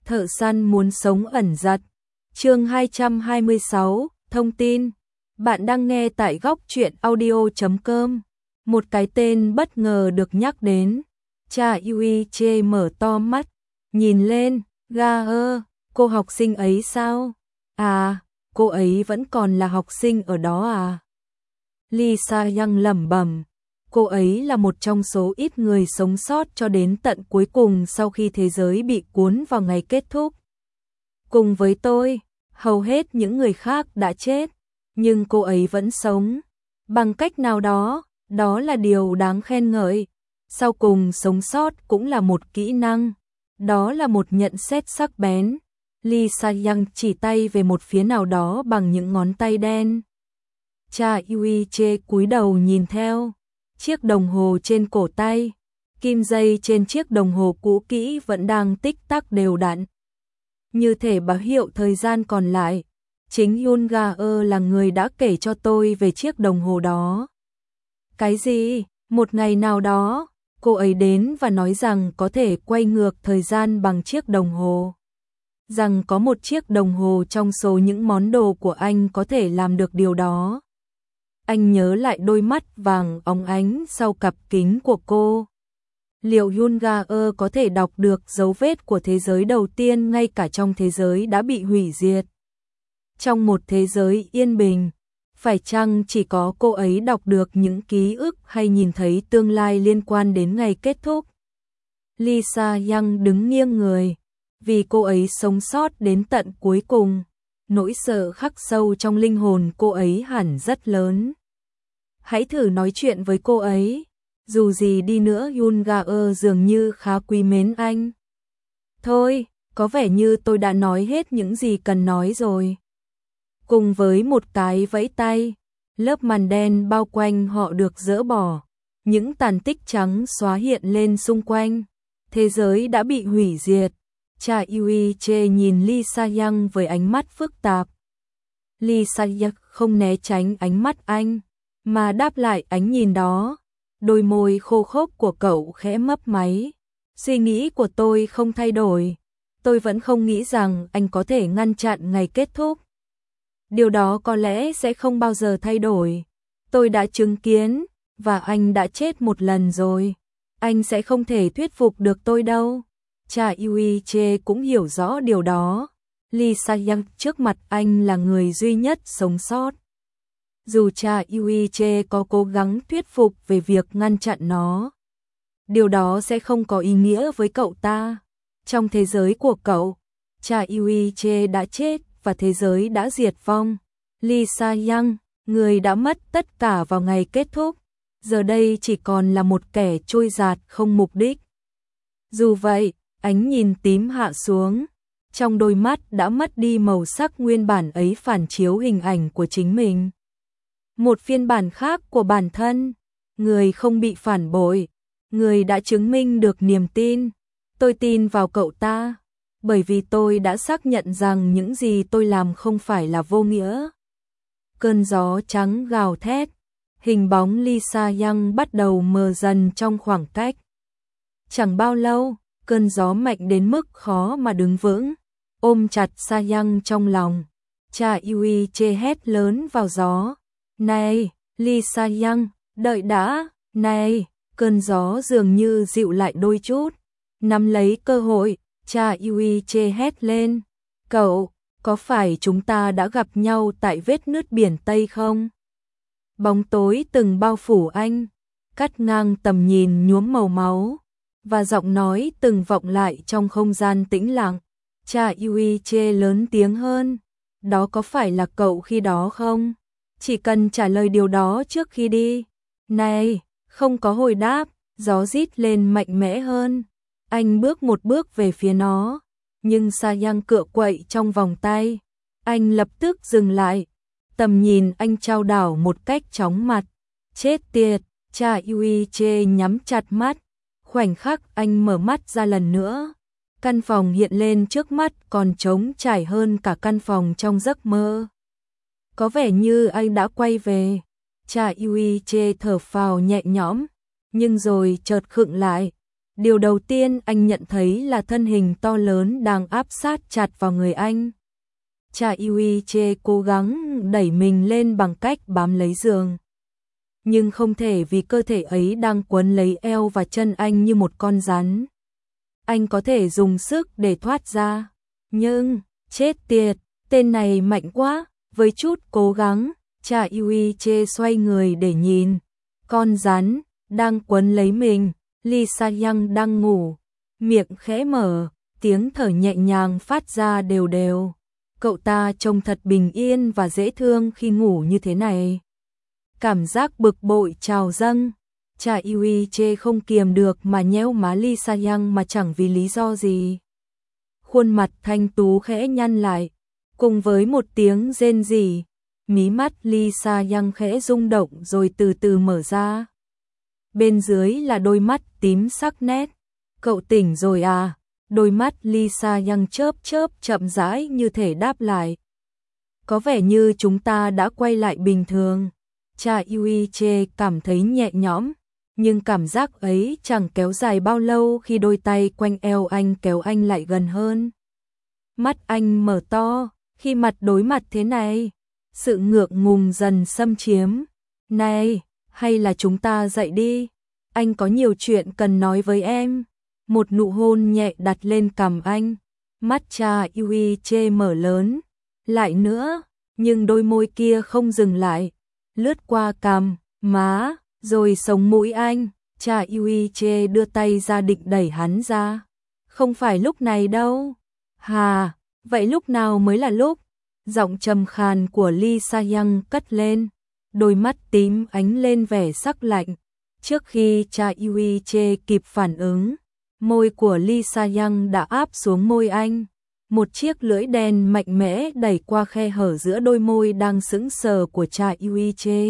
Thợ săn muốn sống ẩn giật. Chương 226, thông tin. Bạn đang nghe tại góc truyện audio.com. Một cái tên bất ngờ được nhắc đến. Cha Yuiche mở to mắt, nhìn lên, cô học sinh ấy sao? À, cô ấy vẫn còn là học sinh ở đó à? Lisa Yang lẩm bẩm. Cô ấy là một trong số ít người sống sót cho đến tận cuối cùng sau khi thế giới bị cuốn vào ngày kết thúc. Cùng với tôi, hầu hết những người khác đã chết, nhưng cô ấy vẫn sống. Bằng cách nào đó, đó là điều đáng khen ngợi. Sau cùng sống sót cũng là một kỹ năng. Đó là một nhận xét sắc bén. Lisa Yang chỉ tay về một phía nào đó bằng những ngón tay đen. Cha Yuiche cúi đầu nhìn theo. Chiếc đồng hồ trên cổ tay, kim dây trên chiếc đồng hồ cũ kỹ vẫn đang tích tắc đều đặn. Như thể báo hiệu thời gian còn lại. Chính Yunga là người đã kể cho tôi về chiếc đồng hồ đó. Cái gì? Một ngày nào đó, cô ấy đến và nói rằng có thể quay ngược thời gian bằng chiếc đồng hồ. Rằng có một chiếc đồng hồ trong số những món đồ của anh có thể làm được điều đó. Anh nhớ lại đôi mắt vàng óng ánh sau cặp kính của cô. Liệu Yunga có thể đọc được dấu vết của thế giới đầu tiên ngay cả trong thế giới đã bị hủy diệt? Trong một thế giới yên bình, phải chăng chỉ có cô ấy đọc được những ký ức hay nhìn thấy tương lai liên quan đến ngày kết thúc? Lisa Yang đứng nghiêng người, vì cô ấy sống sót đến tận cuối cùng. Nỗi sợ khắc sâu trong linh hồn cô ấy hẳn rất lớn. Hãy thử nói chuyện với cô ấy. Dù gì đi nữa Yunga dường như khá quý mến anh. Thôi, có vẻ như tôi đã nói hết những gì cần nói rồi. Cùng với một cái vẫy tay, lớp màn đen bao quanh họ được dỡ bỏ. Những tàn tích trắng xóa hiện lên xung quanh. Thế giới đã bị hủy diệt. Cha Yuiche nhìn Lisa Yang với ánh mắt phức tạp. Lisa Yang không né tránh ánh mắt anh, mà đáp lại ánh nhìn đó. Đôi môi khô khốc của cậu khẽ mấp máy. Suy nghĩ của tôi không thay đổi. Tôi vẫn không nghĩ rằng anh có thể ngăn chặn ngày kết thúc. Điều đó có lẽ sẽ không bao giờ thay đổi. Tôi đã chứng kiến, và anh đã chết một lần rồi. Anh sẽ không thể thuyết phục được tôi đâu. Cha Yuiche cũng hiểu rõ điều đó. Lisa Yang trước mặt anh là người duy nhất sống sót. Dù cha Yuiche có cố gắng thuyết phục về việc ngăn chặn nó, điều đó sẽ không có ý nghĩa với cậu ta. Trong thế giới của cậu, cha Yuiche đã chết và thế giới đã diệt vong. Lisa Yang, người đã mất tất cả vào ngày kết thúc, giờ đây chỉ còn là một kẻ trôi dạt không mục đích. Dù vậy, ánh nhìn tím hạ xuống, trong đôi mắt đã mất đi màu sắc nguyên bản ấy phản chiếu hình ảnh của chính mình. Một phiên bản khác của bản thân, người không bị phản bội, người đã chứng minh được niềm tin. Tôi tin vào cậu ta, bởi vì tôi đã xác nhận rằng những gì tôi làm không phải là vô nghĩa. Cơn gió trắng gào thét, hình bóng Lisa Yang bắt đầu mờ dần trong khoảng cách. Chẳng bao lâu, cơn gió mạnh đến mức khó mà đứng vững, ôm chặt Sa Yang trong lòng. Cha Yuiche hét lớn vào gió. Này, Lisa Yang, đợi đã, này, cơn gió dường như dịu lại đôi chút. Nắm lấy cơ hội, cha Yuiche hét lên. Cậu, có phải chúng ta đã gặp nhau tại vết nứt biển Tây không? Bóng tối từng bao phủ anh, cắt ngang tầm nhìn nhuốm màu máu, và giọng nói từng vọng lại trong không gian tĩnh lặng. Cha Yuiche lớn tiếng hơn. Đó có phải là cậu khi đó không? Chỉ cần trả lời điều đó trước khi đi. Này, không có hồi đáp, gió rít lên mạnh mẽ hơn. Anh bước một bước về phía nó, nhưng Sa Yang cựa quậy trong vòng tay. Anh lập tức dừng lại, tầm nhìn anh chao đảo một cách chóng mặt. Chết tiệt, cha Yuiche nhắm chặt mắt. Khoảnh khắc anh mở mắt ra lần nữa, căn phòng hiện lên trước mắt còn trống trải hơn cả căn phòng trong giấc mơ. Có vẻ như anh đã quay về. Cha Yuiche thở phào nhẹ nhõm, nhưng rồi chợt khựng lại. Điều đầu tiên anh nhận thấy là thân hình to lớn đang áp sát chặt vào người anh. Cha Yuiche cố gắng đẩy mình lên bằng cách bám lấy giường. Nhưng không thể vì cơ thể ấy đang quấn lấy eo và chân anh như một con rắn. Anh có thể dùng sức để thoát ra. Nhưng, chết tiệt, tên này mạnh quá. Với chút cố gắng, cha Yuiche xoay người để nhìn. Con rắn đang quấn lấy mình. Lee Sa-young đang ngủ. Miệng khẽ mở, tiếng thở nhẹ nhàng phát ra đều đều. Cậu ta trông thật bình yên và dễ thương khi ngủ như thế này. Cảm giác bực bội trào dâng. Cha Yuiche không kiềm được mà nhéo má Lee Sa-young mà chẳng vì lý do gì. Khuôn mặt thanh tú khẽ nhăn lại, cùng với một tiếng rên rỉ, mí mắt Lee Sa-young khẽ rung động rồi từ từ mở ra. Bên dưới là đôi mắt tím sắc nét. Cậu tỉnh rồi à? Đôi mắt Lee Sa-young chớp chớp chậm rãi như thể đáp lại. Có vẻ như chúng ta đã quay lại bình thường. Cha Yuiche cảm thấy nhẹ nhõm, nhưng cảm giác ấy chẳng kéo dài bao lâu khi đôi tay quanh eo anh kéo anh lại gần hơn. Mắt anh mở to, khi mặt đối mặt thế này, sự ngượng ngùng dần xâm chiếm. Này, hay là chúng ta dậy đi? Anh có nhiều chuyện cần nói với em. Một nụ hôn nhẹ đặt lên cằm anh. Mắt cha Yuiche mở lớn. Lại nữa, nhưng đôi môi kia không dừng lại. Lướt qua cằm, má, rồi sống mũi anh. Cha Yuiche đưa tay ra định đẩy hắn ra. Không phải lúc này đâu. Hà, vậy lúc nào mới là lúc? Giọng trầm khàn của Lee Sa-young cất lên. Đôi mắt tím ánh lên vẻ sắc lạnh. Trước khi cha Yuiche kịp phản ứng, môi của Lee Sa-young đã áp xuống môi anh. Một chiếc lưỡi đen mạnh mẽ đẩy qua khe hở giữa đôi môi đang sững sờ của cha Yuiche.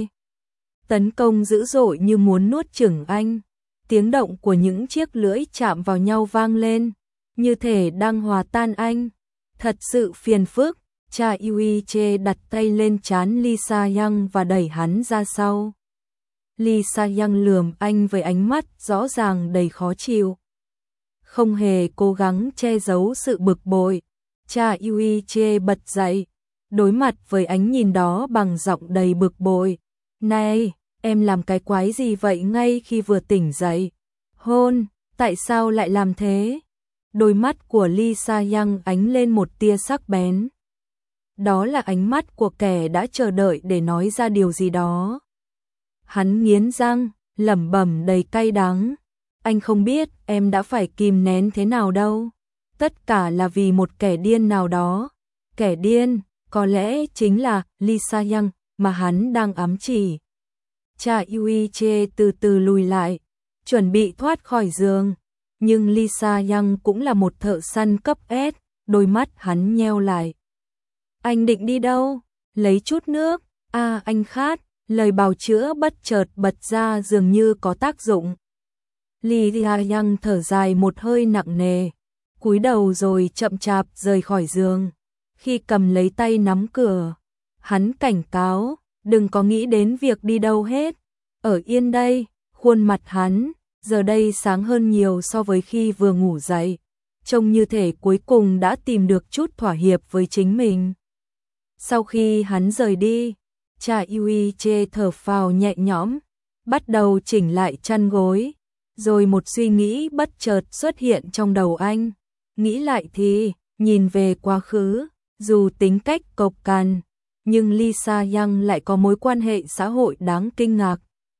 Tấn công dữ dội như muốn nuốt chửng anh. Tiếng động của những chiếc lưỡi chạm vào nhau vang lên, như thể đang hòa tan anh. Thật sự phiền phức. Cha Yuiche đặt tay lên trán Lee Sa-young và đẩy hắn ra sau. Lee Sa-young lườm anh với ánh mắt rõ ràng đầy khó chịu. Không hề cố gắng che giấu sự bực bội. Cha Yuiche bật dậy, đối mặt với ánh nhìn đó bằng giọng đầy bực bội. Này, em làm cái quái gì vậy ngay khi vừa tỉnh dậy? Hôn, tại sao lại làm thế? Đôi mắt của Lee Sa-young ánh lên một tia sắc bén. Đó là ánh mắt của kẻ đã chờ đợi để nói ra điều gì đó. Hắn nghiến răng, lẩm bẩm đầy cay đắng. Anh không biết em đã phải kìm nén thế nào đâu. Tất cả là vì một kẻ điên nào đó. Kẻ điên, có lẽ chính là Lee Sa-young mà hắn đang ám chỉ. Cha Yuiche từ từ lùi lại, chuẩn bị thoát khỏi giường. Nhưng Lee Sa-young cũng là một thợ săn cấp S, đôi mắt hắn nheo lại. Anh định đi đâu? Lấy chút nước. À, anh khát. Lời bào chữa bất chợt bật ra dường như có tác dụng. Lee Sa-young thở dài một hơi nặng nề, cúi đầu rồi chậm chạp rời khỏi giường. Khi cầm lấy tay nắm cửa, hắn cảnh cáo, đừng có nghĩ đến việc đi đâu hết. Ở yên đây. Khuôn mặt hắn giờ đây sáng hơn nhiều so với khi vừa ngủ dậy, trông như thể cuối cùng đã tìm được chút thỏa hiệp với chính mình. Sau khi hắn rời đi, cha Yuiche thở phào nhẹ nhõm, bắt đầu chỉnh lại chăn gối, rồi một suy nghĩ bất chợt xuất hiện trong đầu anh. Nghĩ lại thì, nhìn về quá khứ, dù tính cách cộc cằn, nhưng Lee Sa-young lại có mối quan hệ xã hội đáng kinh ngạc.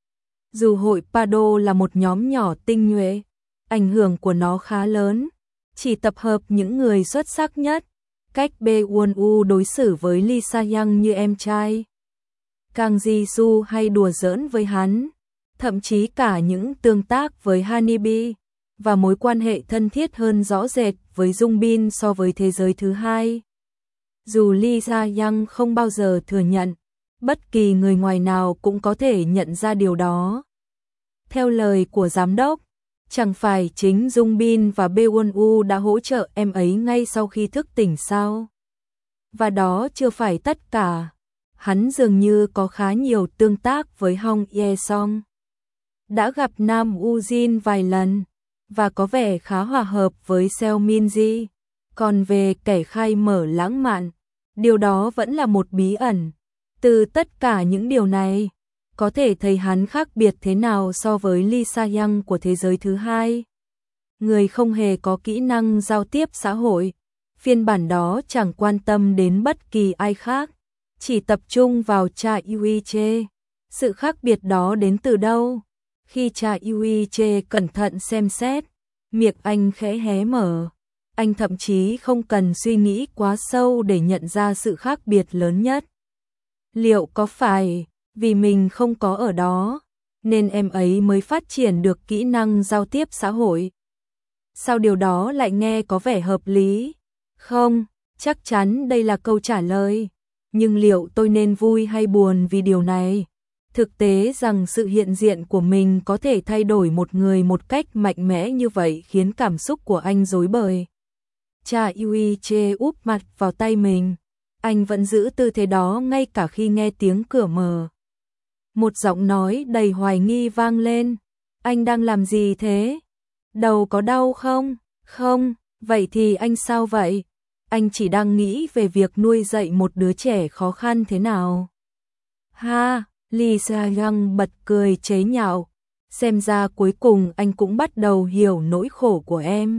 Dù hội Pado là một nhóm nhỏ tinh nhuệ, ảnh hưởng của nó khá lớn, chỉ tập hợp những người xuất sắc nhất. Cách Bae-won-woo đối xử với Lee Sa-young như em trai. Kang Ji-soo hay đùa giỡn với hắn, thậm chí cả những tương tác với Hanibi, và mối quan hệ thân thiết hơn rõ rệt với Jung Bin so với thế giới thứ hai. Dù Lee Sa-young không bao giờ thừa nhận, bất kỳ người ngoài nào cũng có thể nhận ra điều đó. Theo lời của giám đốc, chẳng phải chính Jung Bin và Bae-won-woo đã hỗ trợ em ấy ngay sau khi thức tỉnh sao? Và đó chưa phải tất cả. Hắn dường như có khá nhiều tương tác với Hong Ye-song. Đã gặp Nam Woo Jin vài lần, và có vẻ khá hòa hợp với Seo Minji. Còn về kẻ khai mở lãng mạn, điều đó vẫn là một bí ẩn. Từ tất cả những điều này, có thể thấy hắn khác biệt thế nào so với Lee Sa-young của thế giới thứ hai. Người không hề có kỹ năng giao tiếp xã hội, phiên bản đó chẳng quan tâm đến bất kỳ ai khác, chỉ tập trung vào Cha Eui-che. Sự khác biệt đó đến từ đâu? Khi Cha Eui-che cẩn thận xem xét, miệng anh khẽ hé mở. Anh thậm chí không cần suy nghĩ quá sâu để nhận ra sự khác biệt lớn nhất. Liệu có phải vì mình không có ở đó, nên em ấy mới phát triển được kỹ năng giao tiếp xã hội? Sao điều đó lại nghe có vẻ hợp lý? Không, chắc chắn đây là câu trả lời. Nhưng liệu tôi nên vui hay buồn vì điều này? Thực tế rằng sự hiện diện của mình có thể thay đổi một người một cách mạnh mẽ như vậy khiến cảm xúc của anh rối bời. Cha Eui-che úp mặt vào tay mình. Anh vẫn giữ tư thế đó ngay cả khi nghe tiếng cửa mở. Một giọng nói đầy hoài nghi vang lên. Anh đang làm gì thế? Đầu có đau không? Không, vậy thì anh sao vậy? Anh chỉ đang nghĩ về việc nuôi dạy một đứa trẻ khó khăn thế nào. Ha, Lee Sa-young bật cười chế nhạo. Xem ra cuối cùng anh cũng bắt đầu hiểu nỗi khổ của em.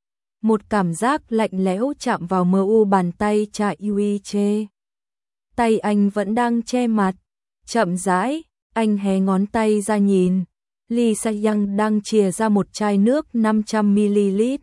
Một cảm giác lạnh lẽo chạm vào mờ u bàn tay Cha Eui-che. Tay anh vẫn đang che mặt. Chậm rãi, anh hé ngón tay ra nhìn. Lee Sa-young đang chìa ra một chai nước 500ml.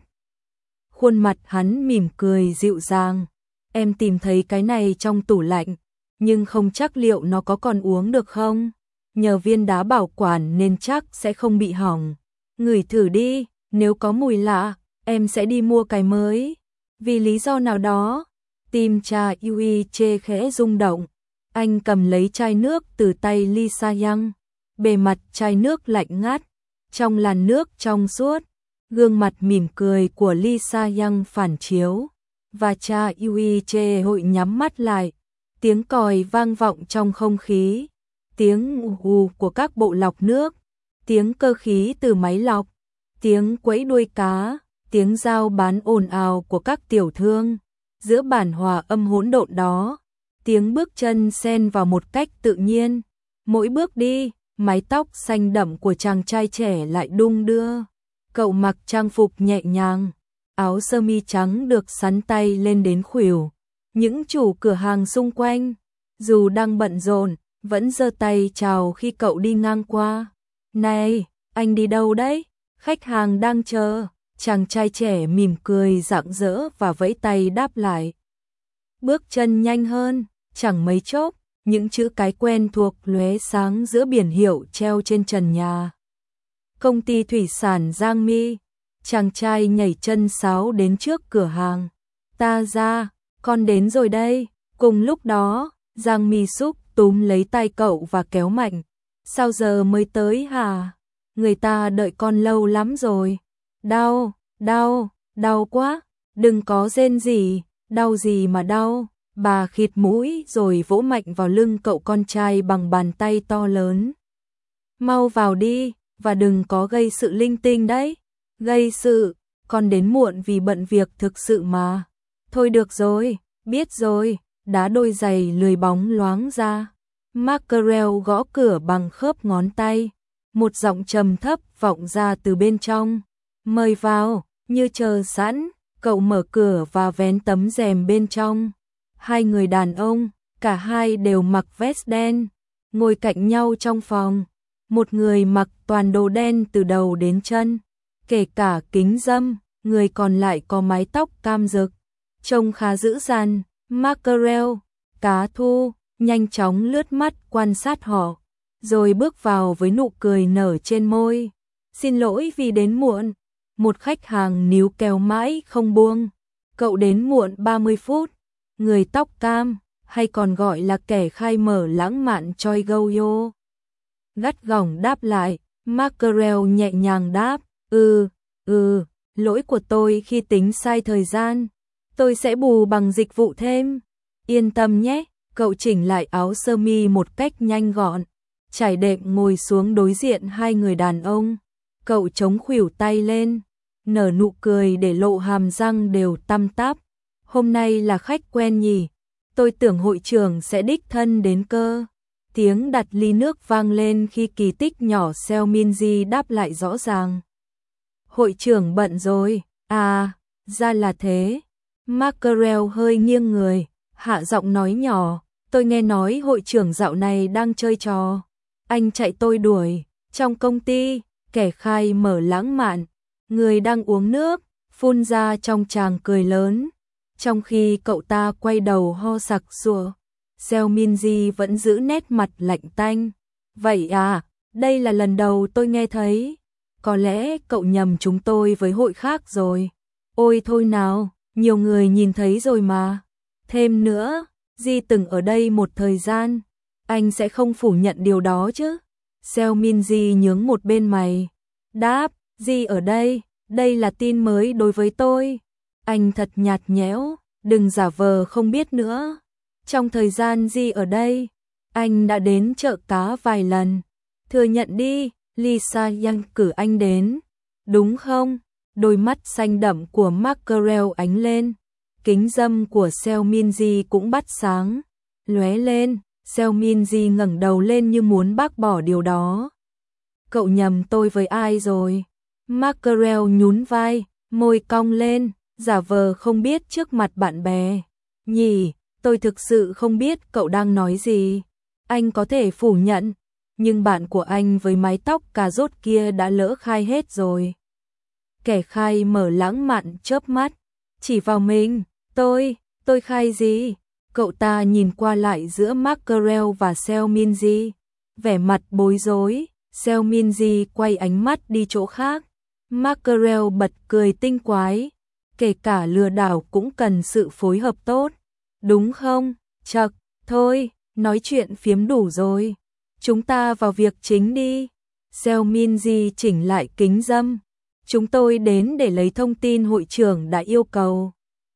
Khuôn mặt hắn mỉm cười dịu dàng. Em tìm thấy cái này trong tủ lạnh, nhưng không chắc liệu nó có còn uống được không. Nhờ viên đá bảo quản nên chắc sẽ không bị hỏng. Ngửi thử đi, nếu có mùi lạ, em sẽ đi mua cái mới. Vì lý do nào đó, tim Cha Eui-che khẽ rung động. Anh cầm lấy chai nước từ tay Lee Sa-young. Bề mặt chai nước lạnh ngắt, trong làn nước trong suốt, gương mặt mỉm cười của Lee Sa-young phản chiếu, và Cha Eui-che hội nhắm mắt lại. Tiếng còi vang vọng trong không khí, tiếng ù của các bộ lọc nước, tiếng cơ khí từ máy lọc, tiếng quẫy đuôi cá, tiếng giao bán ồn ào của các tiểu thương. Giữa bản hòa âm hỗn độn đó, tiếng bước chân xen vào một cách tự nhiên. Mỗi bước đi, mái tóc xanh đậm của chàng trai trẻ lại đung đưa. Cậu mặc trang phục nhẹ nhàng, áo sơ mi trắng được xắn tay lên đến khuỷu. Những chủ cửa hàng xung quanh, dù đang bận rộn, vẫn giơ tay chào khi cậu đi ngang qua. Này, anh đi đâu đấy? Khách hàng đang chờ. Chàng trai trẻ mỉm cười rạng rỡ và vẫy tay đáp lại. Bước chân nhanh hơn, chẳng mấy chốc, những chữ cái quen thuộc lóe sáng giữa biển hiệu treo trên trần nhà. Công ty thủy sản Giang Mi. Chàng trai nhảy chân sáo đến trước cửa hàng. Ta ra, con đến rồi đây. Cùng lúc đó, Giang Mi Súc túm lấy tay cậu và kéo mạnh. Sao giờ mới tới hả? Người ta đợi con lâu lắm rồi. Đau, đau, đau quá. Đừng có rên gì, đau gì mà đau. Bà khịt mũi rồi vỗ mạnh vào lưng cậu con trai bằng bàn tay to lớn. Mau vào đi, và đừng có gây sự linh tinh đấy. Gây sự, con đến muộn vì bận việc thực sự mà. Thôi được rồi, biết rồi. Đá đôi giày lười bóng loáng ra. Mackerel gõ cửa bằng khớp ngón tay. Một giọng trầm thấp vọng ra từ bên trong. Mời vào, như chờ sẵn. Cậu mở cửa và vén tấm rèm bên trong. Hai người đàn ông, cả hai đều mặc vest đen, ngồi cạnh nhau trong phòng. Một người mặc toàn đồ đen từ đầu đến chân, kể cả kính râm, người còn lại có mái tóc cam rực, trông khá dữ dằn. Mackerel, cá thu, nhanh chóng lướt mắt quan sát họ, rồi bước vào với nụ cười nở trên môi. Xin lỗi vì đến muộn. Một khách hàng níu kéo mãi không buông. Cậu đến muộn 30 phút. Người tóc cam, hay còn gọi là kẻ khai mở lãng mạn Choi Go-yo, gắt gỏng đáp lại. Mackerel nhẹ nhàng đáp, lỗi của tôi khi tính sai thời gian. Tôi sẽ bù bằng dịch vụ thêm. Yên tâm nhé. Cậu chỉnh lại áo sơ mi một cách nhanh gọn, trải đệm ngồi xuống đối diện hai người đàn ông. Cậu chống khuỷu tay lên, nở nụ cười để lộ hàm răng đều tăm tắp. Hôm nay là khách quen nhỉ, tôi tưởng hội trưởng sẽ đích thân đến cơ. Tiếng đặt ly nước vang lên khi kỳ tích nhỏ Seo Minji đáp lại rõ ràng. Hội trưởng bận rồi, à, ra là thế. Mackerel hơi nghiêng người, hạ giọng nói nhỏ, tôi nghe nói hội trưởng dạo này đang chơi trò. Anh chạy tôi đuổi, trong công ty, kẻ khai mở lãng mạn, người đang uống nước, phun ra trong tràng cười lớn. Trong khi cậu ta quay đầu ho sặc sụa, Seo Minji vẫn giữ nét mặt lạnh tanh. Vậy à, đây là lần đầu tôi nghe thấy. Có lẽ cậu nhầm chúng tôi với hội khác rồi. Ôi thôi nào, nhiều người nhìn thấy rồi mà. Thêm nữa, Di từng ở đây một thời gian. Anh sẽ không phủ nhận điều đó chứ. Seo Minji nhướng một bên mày. Đáp, Di ở đây, đây là tin mới đối với tôi. Anh thật nhạt nhẽo, đừng giả vờ không biết nữa. Trong thời gian Di ở đây, anh đã đến chợ cá vài lần. Thừa nhận đi, Lisa Yang cử anh đến. Đúng không? Đôi mắt xanh đậm của Mackerel ánh lên. Kính dâm của Seo Minji cũng bắt sáng. Lóe lên, Seo Minji ngẩng đầu lên như muốn bác bỏ điều đó. Cậu nhầm tôi với ai rồi? Mackerel nhún vai, môi cong lên, giả vờ không biết trước mặt bạn bè. Nhỉ, tôi thực sự không biết cậu đang nói gì. Anh có thể phủ nhận, nhưng bạn của anh với mái tóc cà rốt kia đã lỡ khai hết rồi. Kẻ khai mở lãng mạn chớp mắt, chỉ vào mình, tôi khai gì? Cậu ta nhìn qua lại giữa Mackerel và Seo Minji, vẻ mặt bối rối. Seo Minji quay ánh mắt đi chỗ khác. Mackerel bật cười tinh quái, kể cả lừa đảo cũng cần sự phối hợp tốt, đúng không? Chậc, thôi, nói chuyện phiếm đủ rồi. Chúng ta vào việc chính đi. Seo Minji chỉnh lại kính dâm. Chúng tôi đến để lấy thông tin hội trưởng đã yêu cầu.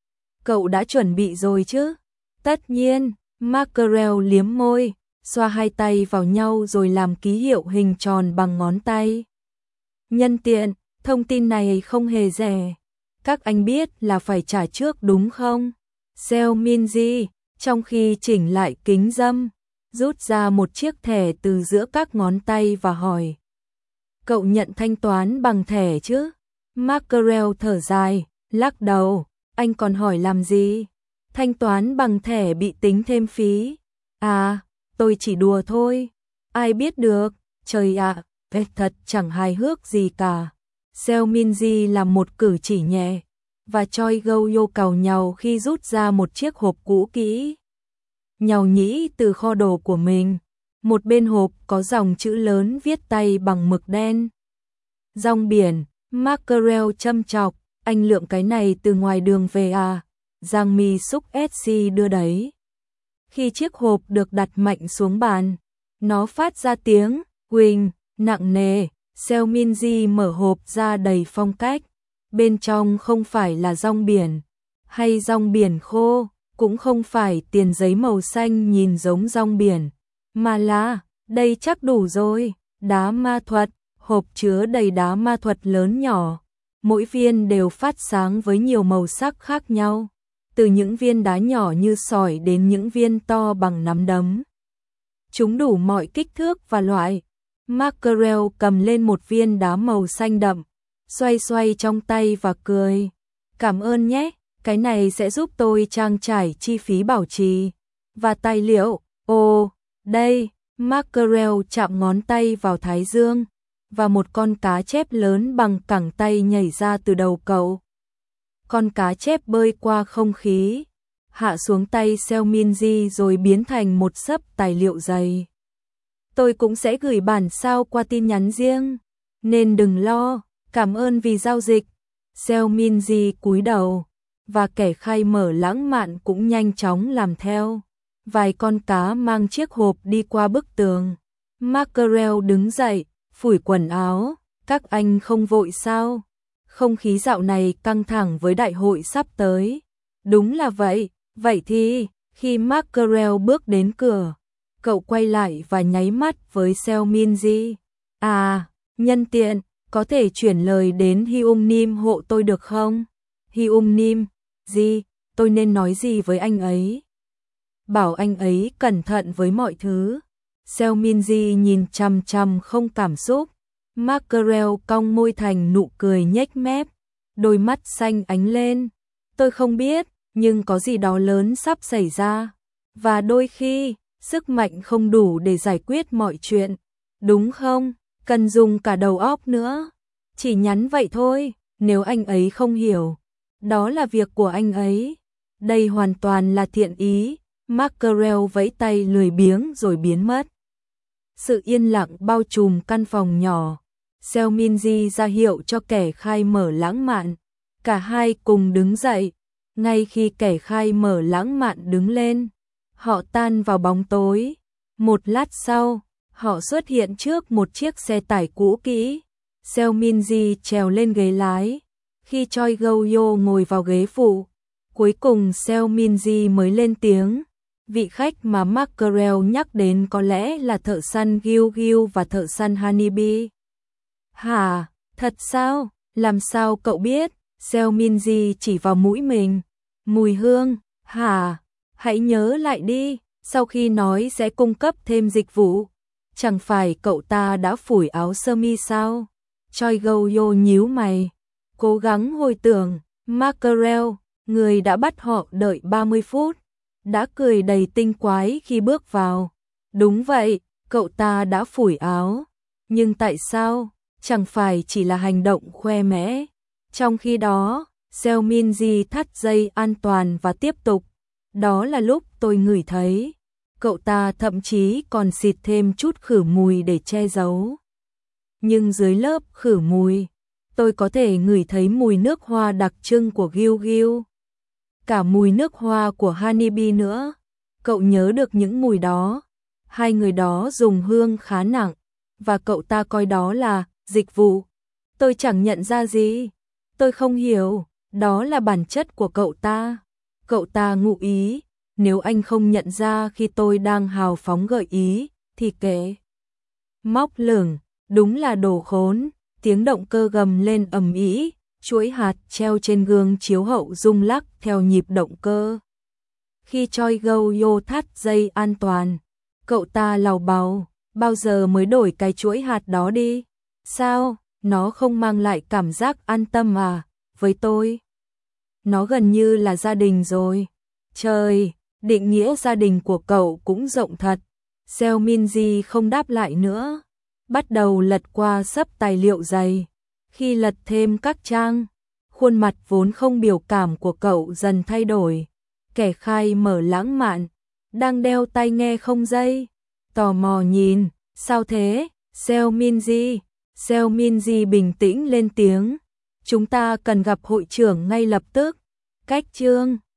Cậu đã chuẩn bị rồi chứ? Tất nhiên, Mackerel liếm môi, xoa hai tay vào nhau rồi làm ký hiệu hình tròn bằng ngón tay. Nhân tiện, thông tin này không hề rẻ. Các anh biết là phải trả trước đúng không? Seo Minji, trong khi chỉnh lại kính dâm, rút ra một chiếc thẻ từ giữa các ngón tay và hỏi. Cậu nhận thanh toán bằng thẻ chứ? Mackerel thở dài, lắc đầu, anh còn hỏi làm gì? Thanh toán bằng thẻ bị tính thêm phí. À, tôi chỉ đùa thôi. Ai biết được, trời ạ, thật chẳng hài hước gì cả. Seo Minji làm một cử chỉ nhẹ, và Choi Go-yo càu nhàu khi rút ra một chiếc hộp cũ kỹ. Nhàu nhĩ từ kho đồ của mình. Một bên hộp có dòng chữ lớn viết tay bằng mực đen. Rong biển, Mackerel châm chọc, anh lượm cái này từ ngoài đường về à? Giang Mi Suk SC đưa đấy. Khi chiếc hộp được đặt mạnh xuống bàn, nó phát ra tiếng quỳnh nặng nề. Seo Minji mở hộp ra đầy phong cách. Bên trong không phải là rong biển hay rong biển khô, cũng không phải tiền giấy màu xanh nhìn giống rong biển, mà là, đây chắc đủ rồi, đá ma thuật. Hộp chứa đầy đá ma thuật lớn nhỏ, mỗi viên đều phát sáng với nhiều màu sắc khác nhau, từ những viên đá nhỏ như sỏi đến những viên to bằng nắm đấm. Chúng đủ mọi kích thước và loại. Mackerel cầm lên một viên đá màu xanh đậm, xoay xoay trong tay và cười. Cảm ơn nhé, cái này sẽ giúp tôi trang trải chi phí bảo trì và tài liệu. Ồ, đây, Mackerel chạm ngón tay vào thái dương, và một con cá chép lớn bằng cẳng tay nhảy ra từ đầu cậu. Con cá chép bơi qua không khí, hạ xuống tay Seo Minji rồi biến thành một xấp tài liệu dày. Tôi cũng sẽ gửi bản sao qua tin nhắn riêng, nên đừng lo, cảm ơn vì giao dịch. Seo Minji cúi đầu, và kẻ khai mở lãng mạn cũng nhanh chóng làm theo. Vài con cá mang chiếc hộp đi qua bức tường. Mackerel đứng dậy, phủi quần áo. Các anh không vội sao? Không khí dạo này căng thẳng với đại hội sắp tới. Đúng là vậy, vậy thì, khi Mackerel bước đến cửa, cậu quay lại và nháy mắt với Seo Minji. À, nhân tiện, có thể chuyển lời đến Hyung Nim hộ tôi được không? Hyung Nim, gì, tôi nên nói gì với anh ấy? Bảo anh ấy cẩn thận với mọi thứ. Seo Min-ji nhìn chằm chằm không cảm xúc. Mackerel cong môi thành nụ cười nhếch mép, đôi mắt xanh ánh lên. Tôi không biết, nhưng có gì đó lớn sắp xảy ra. Và đôi khi, sức mạnh không đủ để giải quyết mọi chuyện. Đúng không? Cần dùng cả đầu óc nữa. Chỉ nhắn vậy thôi, nếu anh ấy không hiểu. Đó là việc của anh ấy. Đây hoàn toàn là thiện ý. Mackerel vẫy tay lười biếng rồi biến mất. Sự yên lặng bao trùm căn phòng nhỏ. Seo Min-ji ra hiệu cho kẻ khai mở lãng mạn. Cả hai cùng đứng dậy. Ngay khi kẻ khai mở lãng mạn đứng lên, họ tan vào bóng tối. Một lát sau, họ xuất hiện trước một chiếc xe tải cũ kỹ. Seo Min-ji trèo lên ghế lái. Khi Choi Go-yo ngồi vào ghế phụ, cuối cùng Seo Min-ji mới lên tiếng. Vị khách mà Mackerel nhắc đến có lẽ là thợ săn Gil Gil và thợ săn Honeybee. Hả? Thật sao? Làm sao cậu biết? Seo Min-ji chỉ vào mũi mình. Mùi hương, hả? Hãy nhớ lại đi, sau khi nói sẽ cung cấp thêm dịch vụ. Chẳng phải cậu ta đã phủi áo sơ mi sao? Choi Go-yo nhíu mày, cố gắng hồi tưởng. Mackerel, người đã bắt họ đợi 30 phút, đã cười đầy tinh quái khi bước vào. Đúng vậy, cậu ta đã phủi áo. Nhưng tại sao? Chẳng phải chỉ là hành động khoe mẽ. Trong khi đó, Seo Min-ji thắt dây an toàn và tiếp tục. Đó là lúc tôi ngửi thấy. Cậu ta thậm chí còn xịt thêm chút khử mùi để che giấu. Nhưng dưới lớp khử mùi, tôi có thể ngửi thấy mùi nước hoa đặc trưng của Gil Gil. Cả mùi nước hoa của Honeybee nữa. Cậu nhớ được những mùi đó. Hai người đó dùng hương khá nặng, và cậu ta coi đó là dịch vụ. Tôi chẳng nhận ra gì. Tôi không hiểu, đó là bản chất của cậu ta. Cậu ta ngụ ý, nếu anh không nhận ra khi tôi đang hào phóng gợi ý, thì kệ. Móc lửng, đúng là đồ khốn. Tiếng động cơ gầm lên ầm ĩ, chuỗi hạt treo trên gương chiếu hậu rung lắc theo nhịp động cơ. Khi Choi Go-yo thắt dây an toàn, cậu ta lầu bầu, bao giờ mới đổi cái chuỗi hạt đó đi? Sao, nó không mang lại cảm giác an tâm à? Với tôi, nó gần như là gia đình rồi. Trời, định nghĩa gia đình của cậu cũng rộng thật. Seo Min-ji không đáp lại nữa, bắt đầu lật qua xấp tài liệu dày. Khi lật thêm các trang, khuôn mặt vốn không biểu cảm của cậu dần thay đổi. Kẻ khai mở lãng mạn, đang đeo tai nghe không dây, tò mò nhìn. Sao thế? Seo Min-ji. Seo Min-ji bình tĩnh lên tiếng. Chúng ta cần gặp hội trưởng ngay lập tức. Cách chương